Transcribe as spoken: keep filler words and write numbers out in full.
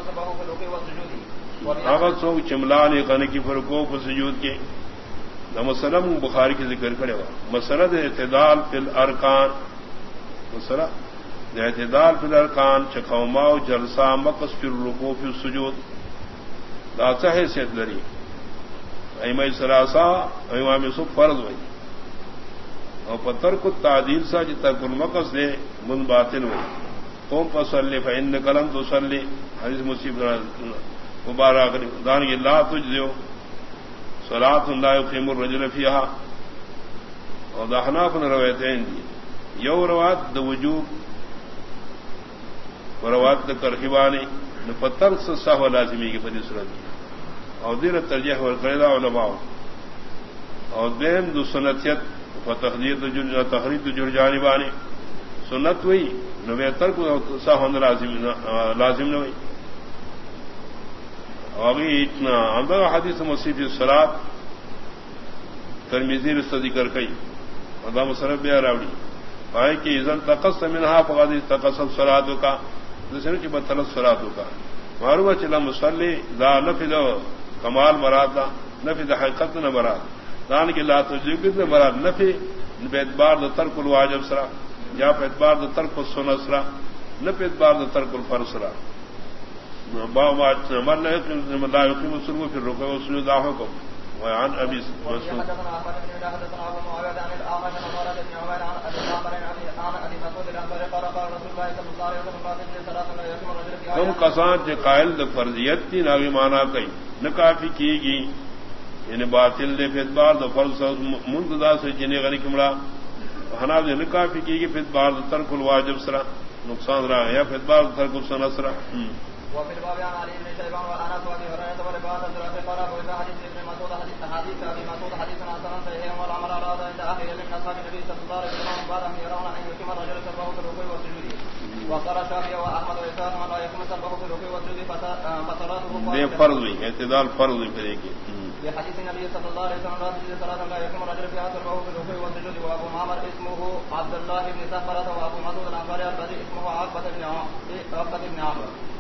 صلبه في الركوع والسجود هغه څوک چې ملا نه غنه کې فرقو په سجود کې د مسلم بخاری کې ذکر کړی و مسله د اعتدال فی الارکان مسله د اعتدال فی الارکان چې قوما او جلسه مقص فی الرکوع فی السجود دا څه حیثیت لري ایمه سلاسا امام یوسف فرض وایي او پتر کو تعدیل سا جتا کل مقص دے من باطن ہوئی قوم فصلی فإن قلم تصلی حدیث مصیب مبارک دان کی لا تجزیو صلاة لا يقيم الرجل فيها اور دا حنافن روایتین دی یو روایت دا وجوب و روایت دا کرخیبانی نفتر سے صحو لازمی کی فدی صورت دی اور دیر ترجیح ورقیدہ علماء اور دیم دو سنتیت فتحریر تحریر جرجانی بانی سنت ہوئی نوے ترک صاحب لازم لازم نہ ہوئی ابھی اتنا اندر حدیث مسیح سرات ترمیزی رستی کر گئی ادا مصرف راوڑی پائے کہ عزن تقص منہا فقادی تقصد سراتوں کا دوسرے کی بطلت سراتوں کا معروف چلا مسلی لا نفی دو کمال مراد نفی دا حقیقت نہ مراد دان کی لا تجوید نے مراد نفی اعتبار د ترک الواجب سرا یا اعتبار د ترک السنت سرا نہ اعتبار د ترک الفرض سرا با ما من لا يقيم السلم في الركوع والسجود حكم وعن ابي مسعود تم کسان کے قائل د فرضیت کی ناوی مانا کئی نہ کافی کی گی یعنی باطل دے اعتبار د فرض منتدا سے جنے غنی کمڑا حنا دے کافی کی گی اعتبار د ترک الواجب سرا نقصان رہا یا اعتبار ترک السنت سرا وفي الباب عن علي بن شيبان وانس وابي هريره ورفاعه الثلاثه قال ابو ذر حديث ابن مسعود حديث حديث ابي مسعود حديث عن سنن صحيح والعمل اراد عند اهل من اصحاب النبي صلى الله عليه وسلم بعد ان يرون ان يقيم الرجل صلبه في الركوع والسجود وقال الشافعي واحمد واسحاق من لا يقيم صلبه في الركوع والسجود فصلاته بے فرض اعتدال فرض کرے گی في حديث النبي صلى الله عليه وسلم راتب صلاة لا يقيم الرجل في هذا الركوع في الركوع والسجود وابو معمر اسمه عبد الله بن زفرة وابو مسعود الانصاري الذي اسمه عقبة بن عقبة بن عمرو